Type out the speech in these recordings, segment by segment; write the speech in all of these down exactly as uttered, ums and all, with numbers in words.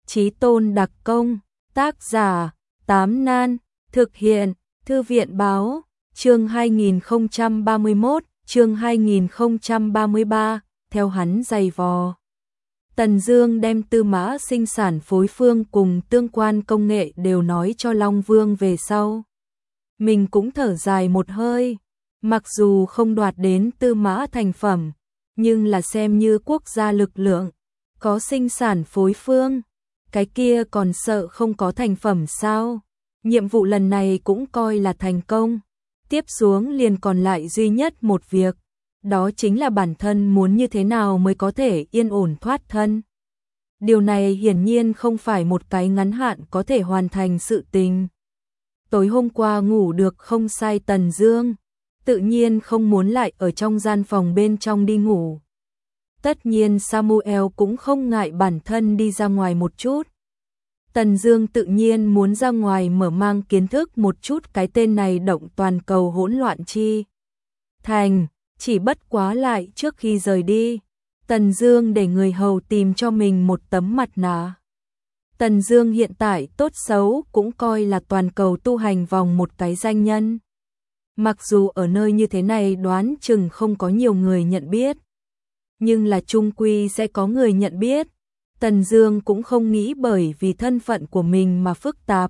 Chí Tôn đặc công, tác giả, Tám Nan, thực hiện, Thư viện báo, chương hai nghìn không trăm ba mươi mốt, chương hai nghìn không trăm ba mươi ba, theo hắn giày vò. Tần Dương đem Tư Mã sinh sản phối phương cùng tương quan công nghệ đều nói cho Long Vương về sau. Mình cũng thở dài một hơi, mặc dù không đoạt đến Tư Mã thành phẩm, nhưng là xem như quốc gia lực lượng, có sinh sản phối phương, cái kia còn sợ không có thành phẩm sao? Nhiệm vụ lần này cũng coi là thành công, tiếp xuống liền còn lại duy nhất một việc, đó chính là bản thân muốn như thế nào mới có thể yên ổn thoát thân. Điều này hiển nhiên không phải một cái ngắn hạn có thể hoàn thành sự tình. Tối hôm qua ngủ được không sai Tần Dương, tự nhiên không muốn lại ở trong gian phòng bên trong đi ngủ. Tất nhiên Samuel cũng không ngại bản thân đi ra ngoài một chút. Tần Dương tự nhiên muốn ra ngoài mở mang kiến thức một chút cái tên này động toàn cầu hỗn loạn chi thành, chỉ bất quá lại trước khi rời đi, Tần Dương để người hầu tìm cho mình một tấm mặt nạ. Tần Dương hiện tại tốt xấu cũng coi là toàn cầu tu hành vòng một cái danh nhân. Mặc dù ở nơi như thế này đoán chừng không có nhiều người nhận biết, nhưng là chung quy sẽ có người nhận biết. Tần Dương cũng không nghĩ bởi vì thân phận của mình mà phức tạp.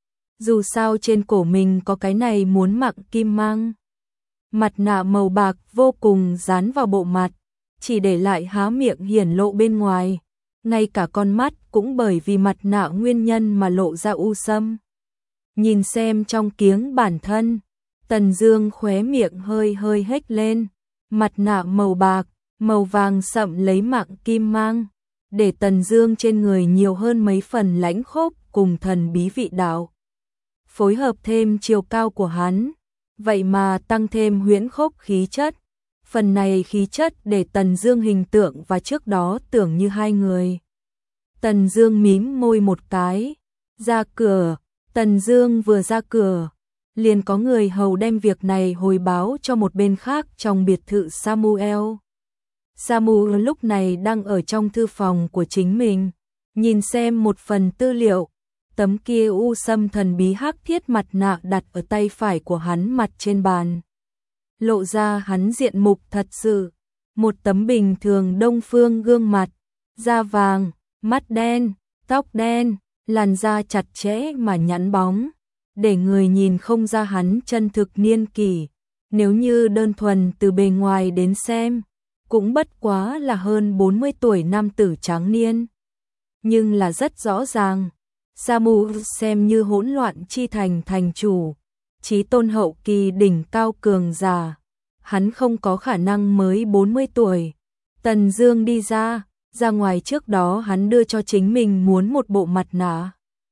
Dù sao trên cổ mình có cái này muốn mặc kim mang. Mặt nạ màu bạc vô cùng dán vào bộ mặt, chỉ để lại há miệng hiển lộ bên ngoài. Ngay cả con mắt cũng bởi vì mặt nạ nguyên nhân mà lộ ra u sâm. Nhìn xem trong kiếng bản thân, Tần Dương khóe miệng hơi hơi hếch lên. Mặt nạ màu bạc, màu vàng sậm lấy mạng kim mang, để Tần Dương trên người nhiều hơn mấy phần lãnh khốc cùng thần bí vị đạo. Phối hợp thêm chiều cao của hắn, vậy mà tăng thêm huyễn khốc khí chất. Phần này khí chất để Tần Dương hình tượng và trước đó tưởng như hai người. Tần Dương mím môi một cái, ra cửa. Tần Dương vừa ra cửa, liền có người hầu đem việc này hồi báo cho một bên khác trong biệt thự Samuel. Samuel lúc này đang ở trong thư phòng của chính mình, nhìn xem một phần tư liệu. Tấm kia u sâm thần bí hắc thiết mặt nạ đặt ở tay phải của hắn mặt trên bàn, lộ ra hắn diện mục thật sự, một tấm bình thường đông phương gương mặt, da vàng, mắt đen, tóc đen, làn da chặt chẽ mà nhẵn bóng, để người nhìn không ra hắn chân thực niên kỷ. Nếu như đơn thuần từ bề ngoài đến xem, cũng bất quá là hơn bốn mươi tuổi nam tử tráng niên. Nhưng là rất rõ ràng, Samu xem như hỗn loạn chi thành thành chủ, chí tôn hậu kỳ đỉnh cao cường giả, hắn không có khả năng mới bốn mươi tuổi. Tần Dương đi ra, ra ngoài trước đó hắn đưa cho chính mình muốn một bộ mặt nạ.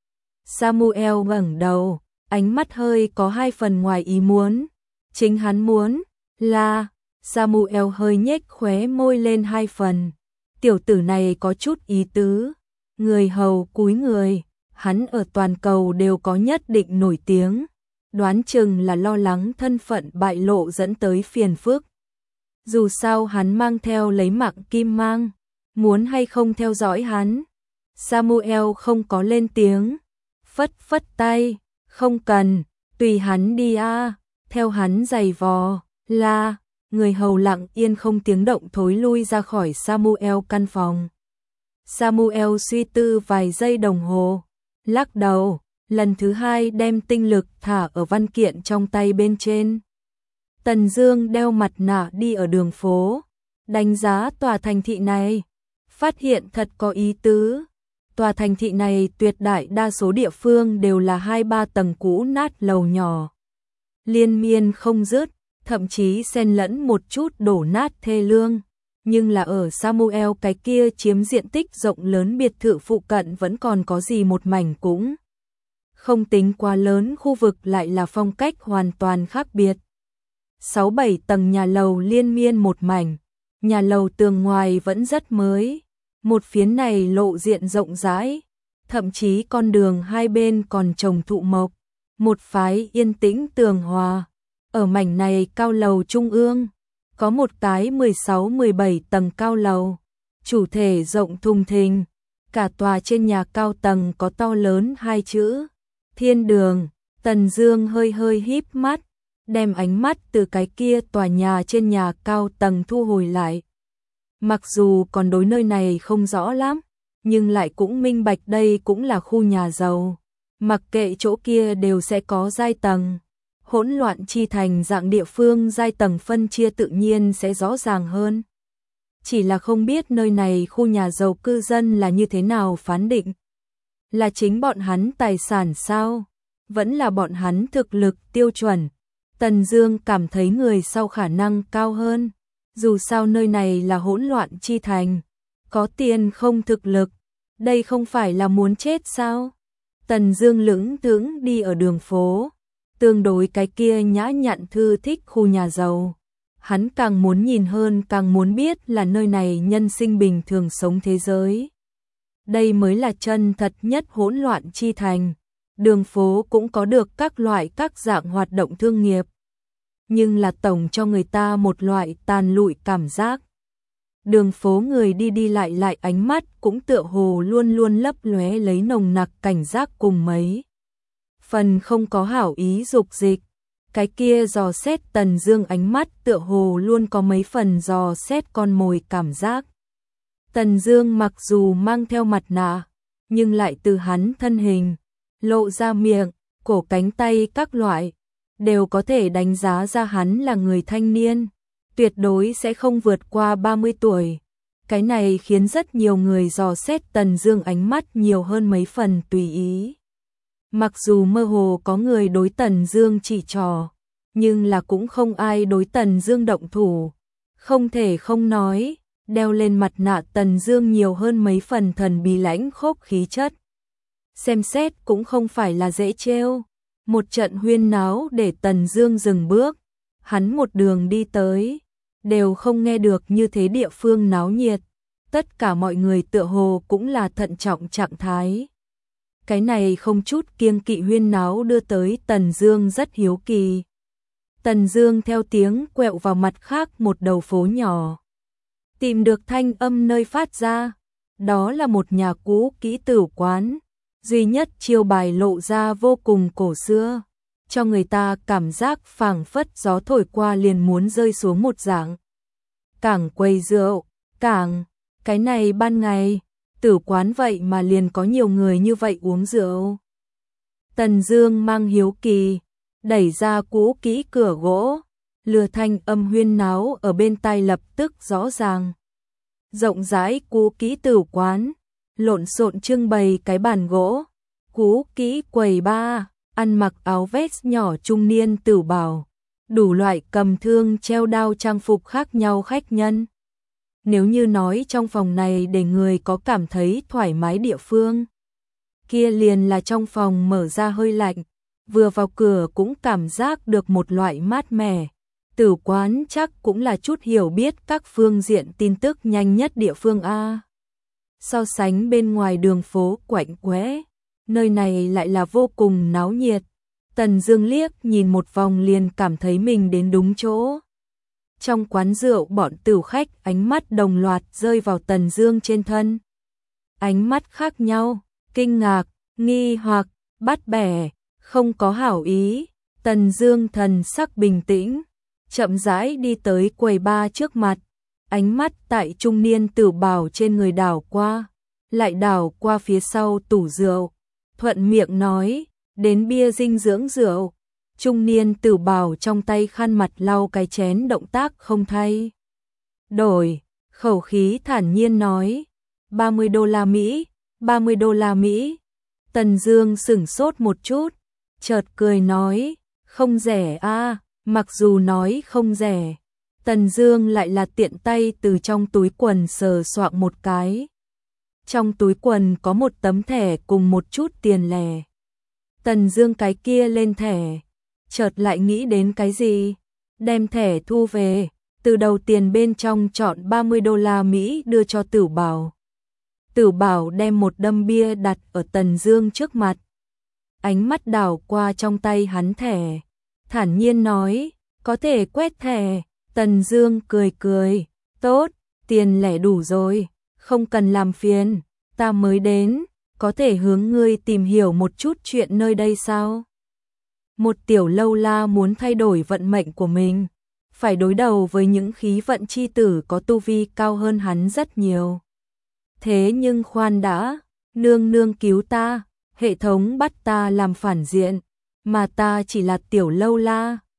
Samuel ngẩng đầu, ánh mắt hơi có hai phần ngoài ý muốn. Chính hắn muốn là... Samuel hơi nhếch khóe môi lên hai phần. Tiểu tử này có chút ý tứ. Người hầu cúi người, hắn ở toàn cầu đều có nhất định nổi tiếng, đoán chừng là lo lắng thân phận bại lộ dẫn tới phiền phức. Dù sao hắn mang theo lấy mạng kim mang, muốn hay không theo dõi hắn. Samuel không có lên tiếng, phất phất tay, không cần, tùy hắn đi a. Theo hắn giày vò, la, người hầu lặng yên không tiếng động thối lui ra khỏi Samuel căn phòng. Samuel suy tư vài giây đồng hồ, lắc đầu, lần thứ hai đem tinh lực thả ở văn kiện trong tay bên trên. Tần Dương đeo mặt nạ đi ở đường phố, đánh giá tòa thành thị này, phát hiện thật có ý tứ. Tòa thành thị này tuyệt đại đa số địa phương đều là hai ba tầng cũ nát lầu nhỏ, liên miên không dứt, thậm chí xen lẫn một chút đổ nát thê lương. Nhưng là ở Samuel cái kia chiếm diện tích rộng lớn biệt thự phụ cận vẫn còn có gì một mảnh cũng không tính quá lớn khu vực lại là phong cách hoàn toàn khác biệt. Sáu bảy tầng nhà lầu liên miên một mảnh, nhà lầu tường ngoài vẫn rất mới, một phiến này lộ diện rộng rãi, thậm chí con đường hai bên còn trồng thụ mộc, một phái yên tĩnh tường hòa. Ở mảnh này cao lầu trung ương, có một cái mười sáu mười bảy tầng cao lầu, chủ thể rộng thùng thình, Cả tòa trên nhà cao tầng có to lớn hai chữ Thiên Đường. Tần Dương hơi hơi híp mắt, đem ánh mắt từ cái kia tòa nhà trên nhà cao tầng thu hồi lại. Mặc dù còn đối nơi này không rõ lắm, nhưng lại cũng minh bạch đây cũng là khu nhà giàu. Mặc kệ chỗ kia đều sẽ có giai tầng. Hỗn loạn chi thành dạng địa phương giai tầng phân chia tự nhiên sẽ rõ ràng hơn. Chỉ là không biết nơi này khu nhà giàu cư dân là như thế nào phán định. Là chính bọn hắn tài sản sao? Vẫn là bọn hắn thực lực tiêu chuẩn. Tần Dương cảm thấy người sau khả năng cao hơn. Dù sao nơi này là hỗn loạn chi thành. Có tiền không thực lực. Đây không phải là muốn chết sao? Tần Dương lững thững đi ở đường phố. Tương đối cái kia nhã nhặn thư thích khu nhà giàu. Hắn càng muốn nhìn hơn càng muốn biết là nơi này nhân sinh bình thường sống thế giới. Đây mới là chân thật nhất hỗn loạn chi thành. Đường phố cũng có được các loại các dạng hoạt động thương nghiệp. Nhưng là tổng cho người ta một loại tàn lụi cảm giác. Đường phố người đi đi lại lại ánh mắt cũng tựa hồ luôn luôn lấp lóe lấy nồng nặc cảnh giác cùng mấy. Phần không có hảo ý dục dịch. Cái kia dò xét Tần Dương ánh mắt tựa hồ luôn có mấy phần dò xét con mồi cảm giác. Tần Dương mặc dù mang theo mặt nạ, nhưng lại từ hắn thân hình, lộ ra miệng, cổ cánh tay các loại, đều có thể đánh giá ra hắn là người thanh niên, tuyệt đối sẽ không vượt qua ba mươi tuổi. Cái này khiến rất nhiều người dò xét Tần Dương ánh mắt nhiều hơn mấy phần tùy ý. Mặc dù mơ hồ có người đối Tần Dương chỉ trỏ, nhưng là cũng không ai đối Tần Dương động thủ. Không thể không nói, đeo lên mặt nạ Tần Dương nhiều hơn mấy phần thần bí lãnh khốc khí chất. Xem xét cũng không phải là dễ trêu. Một trận huyên náo để Tần Dương dừng bước. Hắn một đường đi tới, đều không nghe được như thế địa phương náo nhiệt. Tất cả mọi người tựa hồ cũng là thận trọng trạng thái. Cái này không chút kiêng kỵ huyên náo đưa tới Tần Dương rất hiếu kỳ. Tần Dương theo tiếng quẹo vào mặt khác một đầu phố nhỏ. Tìm được thanh âm nơi phát ra. Đó là một nhà cũ kỹ tửu quán. Duy nhất chiêu bài lộ ra vô cùng cổ xưa. Cho người ta cảm giác phảng phất gió thổi qua liền muốn rơi xuống một dạng. Cảng quầy rượu, cảng, cái này ban ngày, tử quán vậy mà liền có nhiều người như vậy uống rượu. Tần Dương mang hiếu kỳ, đẩy ra cũ kỹ cửa gỗ, lừa thanh âm huyên náo ở bên tai lập tức rõ ràng. Rộng rãi cũ kỹ tử quán, lộn xộn trưng bày cái bàn gỗ, cũ kỹ quầy bar, ăn mặc áo vest nhỏ trung niên tử bảo, đủ loại cầm thương treo đao trang phục khác nhau khách nhân. Nếu như nói trong phòng này để người có cảm thấy thoải mái địa phương, kia liền là trong phòng mở ra hơi lạnh, vừa vào cửa cũng cảm giác được một loại mát mẻ. Tử quán chắc cũng là chút hiểu biết các phương diện tin tức nhanh nhất địa phương A. So sánh bên ngoài đường phố quạnh quẽ, nơi này lại là vô cùng náo nhiệt. Tần Dương liếc nhìn một vòng liền cảm thấy mình đến đúng chỗ. Trong quán rượu bọn tửu khách ánh mắt đồng loạt rơi vào Tần Dương trên thân. Ánh mắt khác nhau, kinh ngạc, nghi hoặc, bắt bẻ, không có hảo ý. Tần Dương thần sắc bình tĩnh, chậm rãi đi tới quầy bar trước mặt, ánh mắt tại trung niên tử bảo trên người đảo qua, lại đảo qua phía sau tủ rượu, thuận miệng nói, đến bia dinh dưỡng rượu. Trung niên tử bảo trong tay khăn mặt lau cái chén động tác không thay đổi, khẩu khí thản nhiên nói, ba mươi đô la Mỹ, ba mươi đô la Mỹ. Tần Dương sững sốt một chút, chợt cười nói, không rẻ a. Mặc dù nói không rẻ, Tần Dương lại là tiện tay từ trong túi quần sờ soạng một cái. Trong túi quần có một tấm thẻ cùng một chút tiền lẻ. Tần Dương cái kia lên thẻ, chợt lại nghĩ đến cái gì, đem thẻ thu về, từ đầu tiền bên trong chọn ba mươi đô la Mỹ đưa cho Tử Bảo. Tử Bảo đem một đâm bia đặt ở Tần Dương trước mặt. Ánh mắt đảo qua trong tay hắn thẻ, thản nhiên nói, có thể quét thẻ. Tần Dương cười cười, tốt, tiền lẻ đủ rồi, không cần làm phiền. ta mới đến, có thể hướng ngươi tìm hiểu một chút chuyện nơi đây sao? Một tiểu lâu la muốn thay đổi vận mệnh của mình, phải đối đầu với những khí vận chi tử có tu vi cao hơn hắn rất nhiều. Thế nhưng khoan đã, nương nương cứu ta, hệ thống bắt ta làm phản diện, mà ta chỉ là tiểu lâu la,